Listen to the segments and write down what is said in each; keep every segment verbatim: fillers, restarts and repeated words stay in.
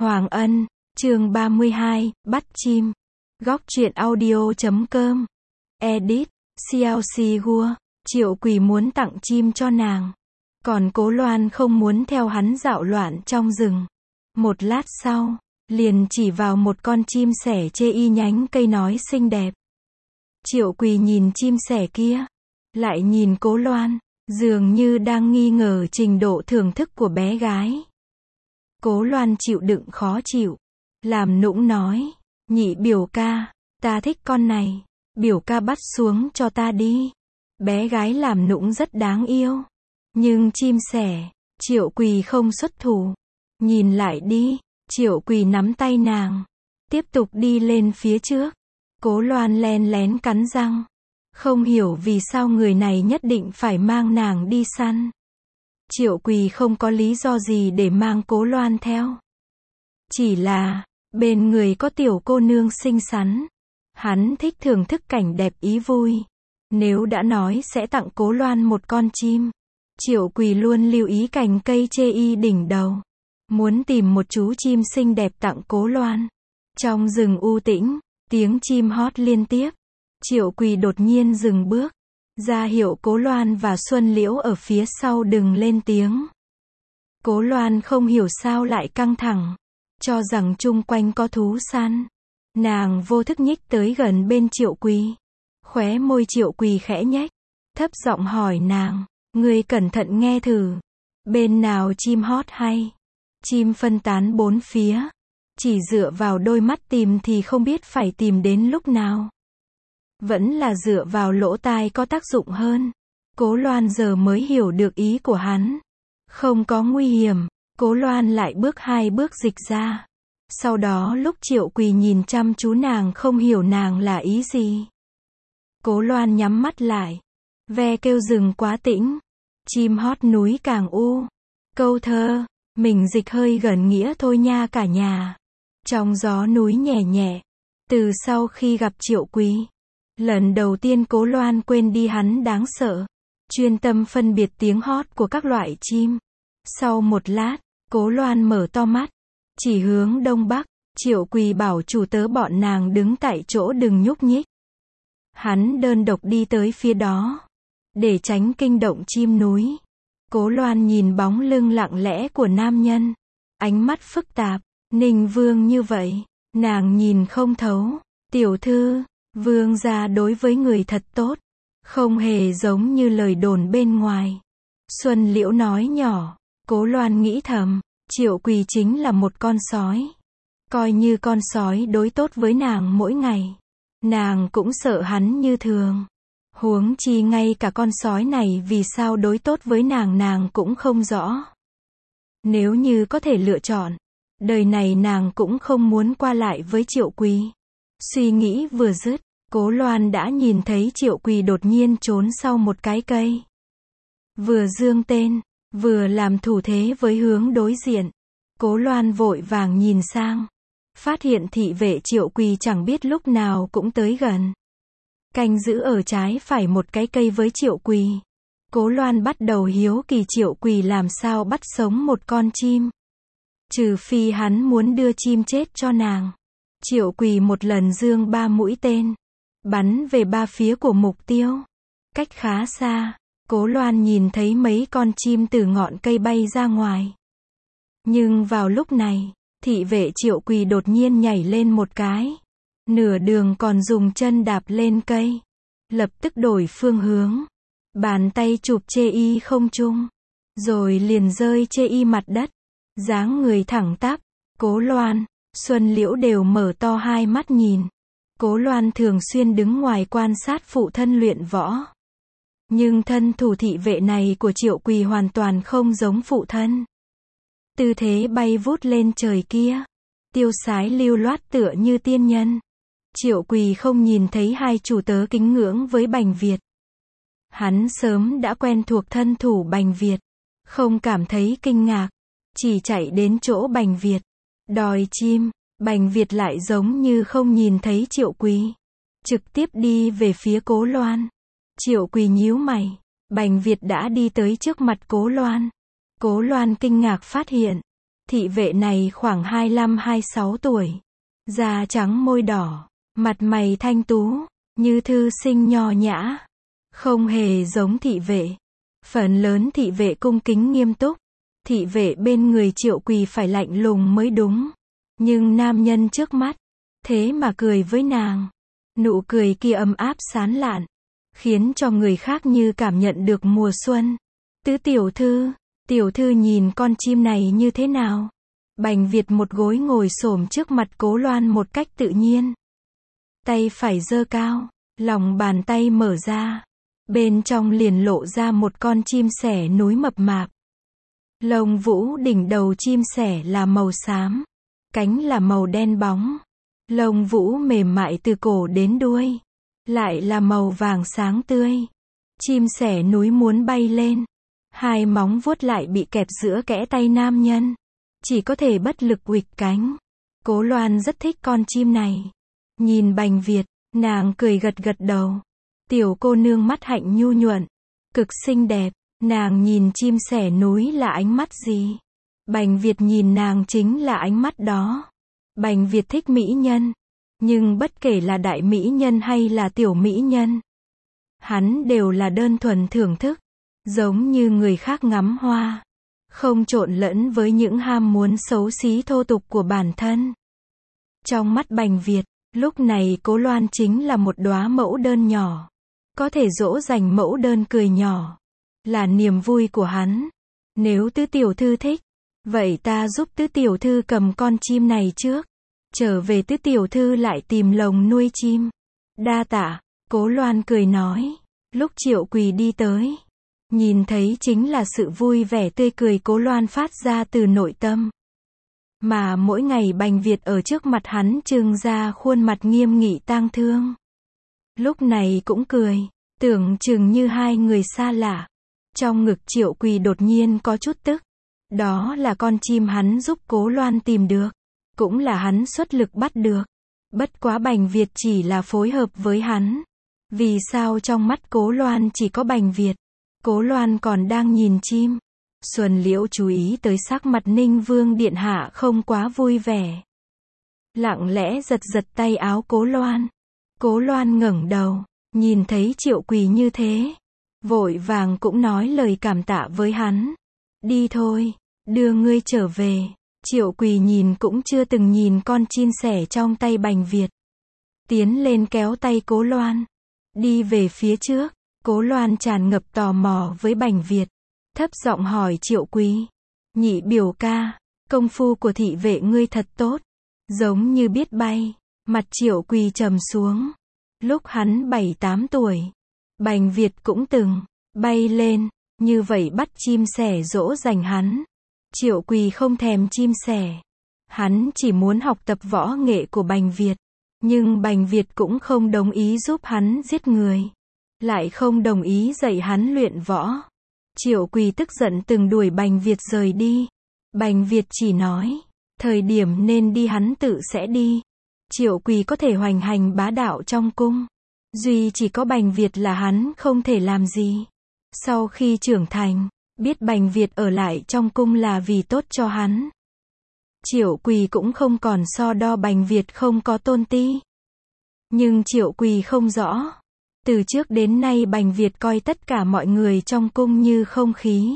Hoàng Ân, chương ba mươi hai, bắt chim. Góc truyện audio chấm com. Edit, Xiao Xi Hua. Triệu Quỳ muốn tặng chim cho nàng. Còn Cố Loan không muốn theo hắn dạo loạn trong rừng. Một lát sau, liền chỉ vào một con chim sẻ chê y nhánh cây nói xinh đẹp. Triệu Quỳ nhìn chim sẻ kia, lại nhìn Cố Loan, dường như đang nghi ngờ trình độ thưởng thức của bé gái. Cố Loan chịu đựng khó chịu, làm nũng nói, nhị biểu ca, ta thích con này, biểu ca bắt xuống cho ta đi. Bé gái làm nũng rất đáng yêu, nhưng chim sẻ, Triệu Quỳ không xuất thủ. Nhìn lại đi, Triệu Quỳ nắm tay nàng, tiếp tục đi lên phía trước. Cố Loan len lén cắn răng, không hiểu vì sao người này nhất định phải mang nàng đi săn. Triệu Quỳ không có lý do gì để mang Cố Loan theo. Chỉ là, bên người có tiểu cô nương xinh xắn. Hắn thích thưởng thức cảnh đẹp ý vui. Nếu đã nói sẽ tặng Cố Loan một con chim, Triệu Quỳ luôn lưu ý cành cây chê y đỉnh đầu. Muốn tìm một chú chim xinh đẹp tặng Cố Loan. Trong rừng u tĩnh, tiếng chim hót liên tiếp. Triệu Quỳ đột nhiên dừng bước, ra hiệu Cố Loan và Xuân Liễu ở phía sau đừng lên tiếng. Cố Loan không hiểu sao lại căng thẳng, cho rằng chung quanh có thú săn. Nàng vô thức nhích tới gần bên Triệu Quỳ. Khóe môi Triệu Quỳ khẽ nhếch, thấp giọng hỏi nàng, ngươi cẩn thận nghe thử. Bên nào chim hót hay? Chim phân tán bốn phía. Chỉ dựa vào đôi mắt tìm thì không biết phải tìm đến lúc nào. Vẫn là dựa vào lỗ tai có tác dụng hơn. Cố Loan giờ mới hiểu được ý của hắn. Không có nguy hiểm, Cố Loan lại bước hai bước dịch ra. Sau đó lúc Triệu Quỳ nhìn chăm chú nàng không hiểu nàng là ý gì. Cố Loan nhắm mắt lại. Ve kêu rừng quá tĩnh. Chim hót núi càng u. Câu thơ, mình dịch hơi gần nghĩa thôi nha cả nhà. Trong gió núi nhẹ nhẹ. Từ sau khi gặp Triệu Quỳ, lần đầu tiên Cố Loan quên đi hắn đáng sợ. Chuyên tâm phân biệt tiếng hót của các loại chim. Sau một lát, Cố Loan mở to mắt, chỉ hướng đông bắc. Triệu Quỳ bảo chủ tớ bọn nàng đứng tại chỗ đừng nhúc nhích. Hắn đơn độc đi tới phía đó, để tránh kinh động chim núi. Cố Loan nhìn bóng lưng lặng lẽ của nam nhân, ánh mắt phức tạp. Ninh Vương như vậy, nàng nhìn không thấu. Tiểu thư, Vương gia đối với người thật tốt, không hề giống như lời đồn bên ngoài. Xuân Liễu nói nhỏ. Cố Loan nghĩ thầm, Triệu Quỳ chính là một con sói. Coi như con sói đối tốt với nàng mỗi ngày, nàng cũng sợ hắn như thường. Huống chi ngay cả con sói này vì sao đối tốt với nàng nàng cũng không rõ. Nếu như có thể lựa chọn, đời này nàng cũng không muốn qua lại với Triệu Quỳ. Suy nghĩ vừa dứt, Cố Loan đã nhìn thấy Triệu Quỳ đột nhiên trốn sau một cái cây. Vừa giương tên, vừa làm thủ thế với hướng đối diện. Cố Loan vội vàng nhìn sang, phát hiện thị vệ Triệu Quỳ chẳng biết lúc nào cũng tới gần. Canh giữ ở trái phải một cái cây với Triệu Quỳ. Cố Loan bắt đầu hiếu kỳ Triệu Quỳ làm sao bắt sống một con chim. Trừ phi hắn muốn đưa chim chết cho nàng. Triệu Quỳ một lần giương ba mũi tên, bắn về ba phía của mục tiêu. Cách khá xa, Cố Loan nhìn thấy mấy con chim từ ngọn cây bay ra ngoài. Nhưng vào lúc này, thị vệ Triệu Quỳ đột nhiên nhảy lên một cái. Nửa đường còn dùng chân đạp lên cây. Lập tức đổi phương hướng. Bàn tay chụp chê y không trung. Rồi liền rơi chê y mặt đất. Dáng người thẳng tắp. Cố Loan, Xuân Liễu đều mở to hai mắt nhìn. Cố Loan thường xuyên đứng ngoài quan sát phụ thân luyện võ. Nhưng thân thủ thị vệ này của Triệu Quỳ hoàn toàn không giống phụ thân. Tư thế bay vút lên trời kia, tiêu sái lưu loát tựa như tiên nhân. Triệu Quỳ không nhìn thấy hai chủ tớ kính ngưỡng với Bành Việt. Hắn sớm đã quen thuộc thân thủ Bành Việt, không cảm thấy kinh ngạc, chỉ chạy đến chỗ Bành Việt, đòi chim. Bành Việt lại giống như không nhìn thấy Triệu Quỳ, trực tiếp đi về phía Cố Loan. Triệu Quỳ nhíu mày, Bành Việt đã đi tới trước mặt Cố Loan. Cố Loan kinh ngạc phát hiện, Thị vệ này khoảng hai mươi lăm hai mươi sáu tuổi. Da trắng môi đỏ, mặt mày thanh tú, như thư sinh nho nhã. Không hề giống thị vệ. Phần lớn thị vệ cung kính nghiêm túc. Thị vệ bên người Triệu Quỳ phải lạnh lùng mới đúng. Nhưng nam nhân trước mắt, thế mà cười với nàng. Nụ cười kia ấm áp sán lạn, khiến cho người khác như cảm nhận được mùa xuân. Tứ tiểu thư, tiểu thư nhìn con chim này như thế nào? Bành Việt một gối ngồi xổm trước mặt Cố Loan một cách tự nhiên. Tay phải giơ cao, lòng bàn tay mở ra. Bên trong liền lộ ra một con chim sẻ núi mập mạp. Lông vũ đỉnh đầu chim sẻ là màu xám, cánh là màu đen bóng. Lông vũ mềm mại từ cổ đến đuôi, lại là màu vàng sáng tươi. Chim sẻ núi muốn bay lên, hai móng vuốt lại bị kẹp giữa kẽ tay nam nhân, chỉ có thể bất lực huỵch cánh. Cố Loan rất thích con chim này. Nhìn Bành Việt, nàng cười gật gật đầu. Tiểu cô nương mắt hạnh nhu nhuận, cực xinh đẹp. Nàng nhìn chim sẻ núi là ánh mắt gì? Bành Việt nhìn nàng chính là ánh mắt đó. Bành Việt thích mỹ nhân, nhưng bất kể là đại mỹ nhân hay là tiểu mỹ nhân, hắn đều là đơn thuần thưởng thức, giống như người khác ngắm hoa, không trộn lẫn với những ham muốn xấu xí thô tục của bản thân. Trong mắt Bành Việt, lúc này Cố Loan chính là một đóa mẫu đơn nhỏ, có thể dỗ dành mẫu đơn cười nhỏ, là niềm vui của hắn. Nếu tứ tiểu thư thích, vậy ta giúp tứ tiểu thư cầm con chim này trước, trở về tứ tiểu thư lại tìm lồng nuôi chim. Đa tạ, Cố Loan cười nói. Lúc Triệu Quỳ đi tới, nhìn thấy chính là sự vui vẻ tươi cười Cố Loan phát ra từ nội tâm. Mà mỗi ngày Bành Việt ở trước mặt hắn trưng ra khuôn mặt nghiêm nghị tang thương. Lúc này cũng cười, tưởng chừng như hai người xa lạ. Trong ngực Triệu Quỳ đột nhiên có chút tức. Đó là con chim hắn giúp Cố Loan tìm được, cũng là hắn xuất lực bắt được. Bất quá Bành Việt chỉ là phối hợp với hắn. Vì sao trong mắt Cố Loan chỉ có Bành Việt? Cố Loan còn đang nhìn chim. Xuân Liễu chú ý tới sắc mặt Ninh Vương điện hạ không quá vui vẻ. Lặng lẽ giật giật tay áo Cố Loan. Cố Loan ngẩng đầu, nhìn thấy Triệu Quỳ như thế, vội vàng cũng nói lời cảm tạ với hắn. Đi thôi, đưa ngươi trở về. Triệu Quỳ nhìn cũng chưa từng nhìn con chim sẻ trong tay Bành Việt. Tiến lên kéo tay Cố Loan, đi về phía trước. Cố Loan tràn ngập tò mò với Bành Việt, thấp giọng hỏi Triệu Quỳ. Nhị biểu ca, công phu của thị vệ ngươi thật tốt, giống như biết bay. Mặt Triệu Quỳ trầm xuống. Lúc hắn bảy tám tuổi, Bành Việt cũng từng bay lên, như vậy bắt chim sẻ dỗ dành hắn. Triệu Quỳ không thèm chim sẻ, hắn chỉ muốn học tập võ nghệ của Bành Việt, nhưng Bành Việt cũng không đồng ý giúp hắn giết người, lại không đồng ý dạy hắn luyện võ. Triệu Quỳ tức giận từng đuổi Bành Việt rời đi. Bành Việt chỉ nói, thời điểm nên đi hắn tự sẽ đi. Triệu Quỳ có thể hoành hành bá đạo trong cung, duy chỉ có Bành Việt là hắn không thể làm gì. Sau khi trưởng thành, biết Bành Việt ở lại trong cung là vì tốt cho hắn. Triệu Quỳ cũng không còn so đo Bành Việt không có tôn ti. Nhưng Triệu Quỳ không rõ, từ trước đến nay Bành Việt coi tất cả mọi người trong cung như không khí.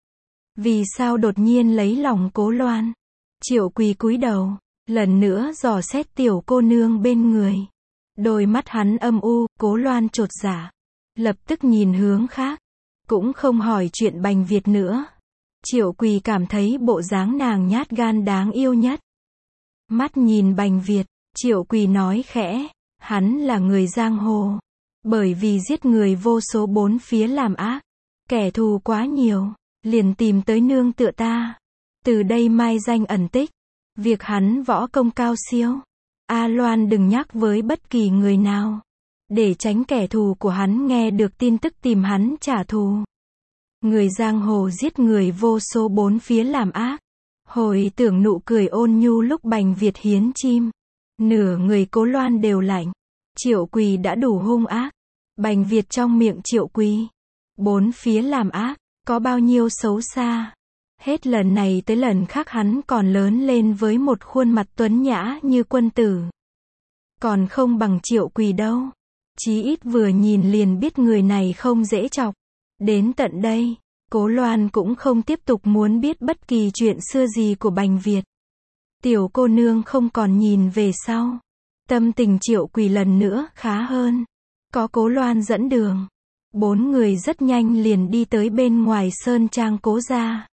Vì sao đột nhiên lấy lòng Cố Loan? Triệu Quỳ cúi đầu, lần nữa dò xét tiểu cô nương bên người. Đôi mắt hắn âm u. Cố Loan chột dạ, lập tức nhìn hướng khác, cũng không hỏi chuyện Bành Việt nữa. Triệu Quỳ cảm thấy bộ dáng nàng nhát gan đáng yêu nhất. Mắt nhìn Bành Việt, Triệu Quỳ nói khẽ, hắn là người giang hồ, bởi vì giết người vô số bốn phía làm ác, kẻ thù quá nhiều, liền tìm tới nương tựa ta. Từ đây mai danh ẩn tích, việc hắn võ công cao siêu, A Loan đừng nhắc với bất kỳ người nào, để tránh kẻ thù của hắn nghe được tin tức tìm hắn trả thù. Người giang hồ giết người vô số bốn phía làm ác. Hồi tưởng nụ cười ôn nhu lúc Bành Việt hiến chim, nửa người Cố Loan đều lạnh. Triệu Quỳ đã đủ hung ác. Bành Việt trong miệng Triệu Quỳ, bốn phía làm ác, có bao nhiêu xấu xa. Hết lần này tới lần khác hắn còn lớn lên với một khuôn mặt tuấn nhã như quân tử. Còn không bằng Triệu Quỳ đâu. Chí ít vừa nhìn liền biết người này không dễ chọc. Đến tận đây, Cố Loan cũng không tiếp tục muốn biết bất kỳ chuyện xưa gì của Bành Việt. Tiểu cô nương không còn nhìn về sau. Tâm tình Triệu Quỳ lần nữa khá hơn. Có Cố Loan dẫn đường. Bốn người rất nhanh liền đi tới bên ngoài sơn trang Cố gia.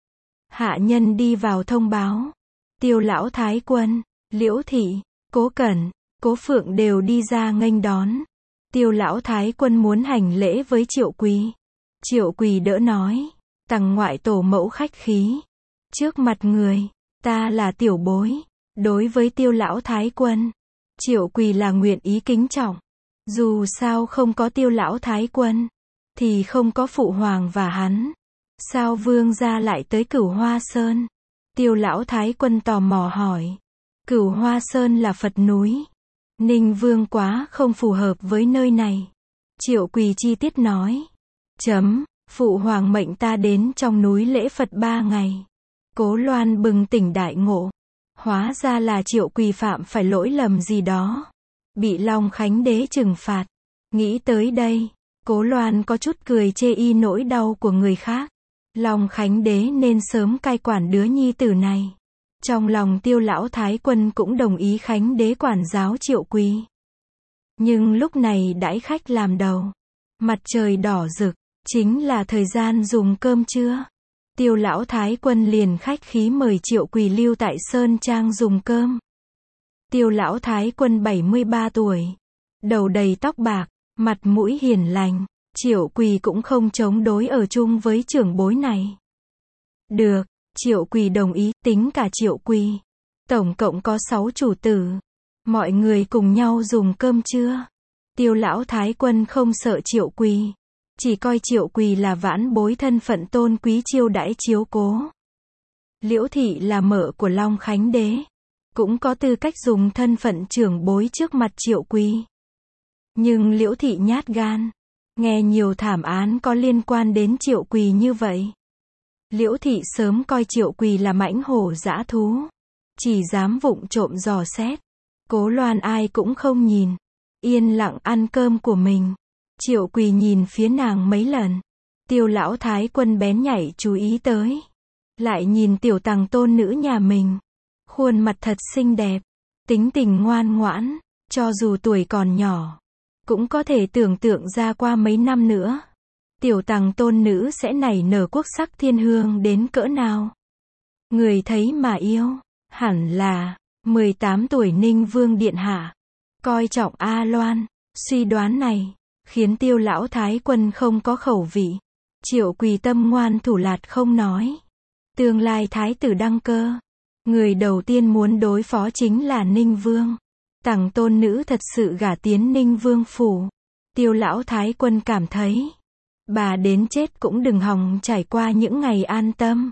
Hạ nhân đi vào thông báo. Tiêu lão thái quân, Liễu thị, Cố Cẩn, Cố Phượng đều đi ra nghênh đón. Tiêu lão thái quân muốn hành lễ với Triệu Quỳ. Triệu Quỳ đỡ nói, tằng ngoại tổ mẫu khách khí. Trước mặt người, ta là tiểu bối. Đối với Tiêu lão thái quân, Triệu Quỳ là nguyện ý kính trọng. Dù sao không có Tiêu lão thái quân, thì không có phụ hoàng và hắn. Sao vương gia lại tới Cửu Hoa Sơn? Tiêu lão thái quân tò mò hỏi. Cửu Hoa Sơn là Phật núi. Ninh vương quá không phù hợp với nơi này. Triệu Quỳ chi tiết nói. Chấm, phụ hoàng mệnh ta đến trong núi lễ Phật ba ngày. Cố Loan bừng tỉnh đại ngộ. Hóa ra là Triệu Quỳ phạm phải lỗi lầm gì đó. Bị Long Khánh Đế trừng phạt. Nghĩ tới đây, Cố Loan có chút cười chê y nỗi đau của người khác. Long Khánh Đế nên sớm cai quản đứa nhi tử này. Trong lòng Tiêu lão thái quân cũng đồng ý Khánh Đế quản giáo Triệu Quỳ. Nhưng lúc này đãi khách làm đầu. Mặt trời đỏ rực, chính là thời gian dùng cơm trưa. Tiêu lão thái quân liền khách khí mời Triệu Quỳ lưu tại sơn trang dùng cơm. Tiêu lão thái quân bảy mươi ba tuổi, đầu đầy tóc bạc, mặt mũi hiền lành. Triệu Quỳ cũng không chống đối ở chung với trưởng bối này. Được, Triệu Quỳ đồng ý, tính cả Triệu Quỳ. Tổng cộng có sáu chủ tử. Mọi người cùng nhau dùng cơm trưa. Tiêu lão thái quân không sợ Triệu Quỳ. Chỉ coi Triệu Quỳ là vãn bối thân phận tôn quý chiêu đãi chiếu cố. Liễu thị là mợ của Long Khánh Đế. Cũng có tư cách dùng thân phận trưởng bối trước mặt Triệu Quỳ. Nhưng Liễu thị nhát gan. Nghe nhiều thảm án có liên quan đến Triệu Quỳ như vậy. Liễu thị sớm coi Triệu Quỳ là mãnh hổ dã thú. Chỉ dám vụng trộm dò xét. Cố Loan ai cũng không nhìn. Yên lặng ăn cơm của mình. Triệu Quỳ nhìn phía nàng mấy lần. Tiêu lão thái quân bén nhảy chú ý tới. Lại nhìn tiểu tằng tôn nữ nhà mình. Khuôn mặt thật xinh đẹp. Tính tình ngoan ngoãn. Cho dù tuổi còn nhỏ. Cũng có thể tưởng tượng ra qua mấy năm nữa. Tiểu tằng tôn nữ sẽ nảy nở quốc sắc thiên hương đến cỡ nào. Người thấy mà yêu. Hẳn là mười tám tuổi Ninh Vương Điện Hạ. Coi trọng A Loan. Suy đoán này khiến Tiêu lão thái quân không có khẩu vị. Triệu Quỳ tâm ngoan thủ lạt không nói. Tương lai thái tử đăng cơ. Người đầu tiên muốn đối phó chính là Ninh Vương. Tằng tôn nữ thật sự gả tiến Ninh Vương phủ. Tiêu lão thái quân cảm thấy. Bà đến chết cũng đừng hòng trải qua những ngày an tâm.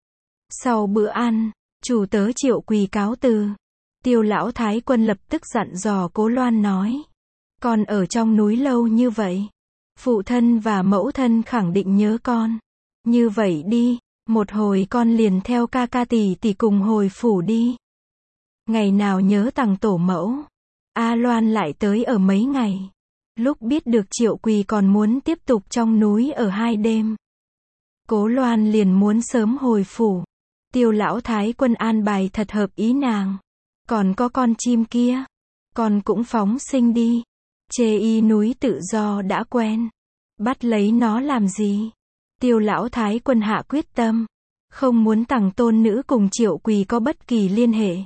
Sau bữa ăn, chủ tớ Triệu Quỳ cáo từ. Tiêu lão thái quân lập tức dặn dò Cố Loan nói. Con ở trong núi lâu như vậy. Phụ thân và mẫu thân khẳng định nhớ con. Như vậy đi, một hồi con liền theo ca ca tỷ tỷ cùng hồi phủ đi. Ngày nào nhớ tằng tổ mẫu. A Loan lại tới ở mấy ngày. Lúc biết được Triệu Quỳ còn muốn tiếp tục trong núi ở hai đêm. Cố Loan liền muốn sớm hồi phủ. Tiêu lão thái quân an bài thật hợp ý nàng. Còn có con chim kia. Con cũng phóng sinh đi. Chê y núi tự do đã quen. Bắt lấy nó làm gì? Tiêu lão thái quân hạ quyết tâm. Không muốn tằng tôn nữ cùng Triệu Quỳ có bất kỳ liên hệ.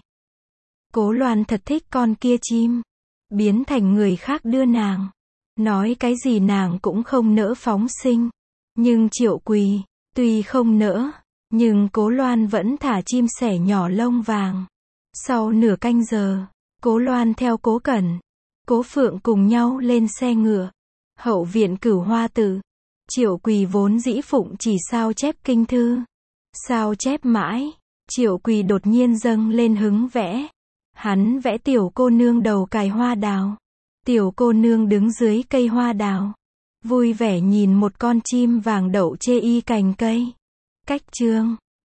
Cố Loan thật thích con kia chim. Biến thành người khác đưa nàng. Nói cái gì nàng cũng không nỡ phóng sinh. Nhưng Triệu Quỳ, tuy không nỡ, nhưng Cố Loan vẫn thả chim sẻ nhỏ lông vàng. Sau nửa canh giờ, Cố Loan theo Cố Cẩn, Cố Phượng cùng nhau lên xe ngựa. Hậu viện Cửu Hoa Tự. Triệu Quỳ vốn dĩ phụng chỉ sao chép kinh thư. Sao chép mãi, Triệu Quỳ đột nhiên dâng lên hứng vẽ. Hắn vẽ tiểu cô nương đầu cài hoa đào. Tiểu cô nương đứng dưới cây hoa đào. Vui vẻ nhìn một con chim vàng đậu chê y cành cây. Cách chương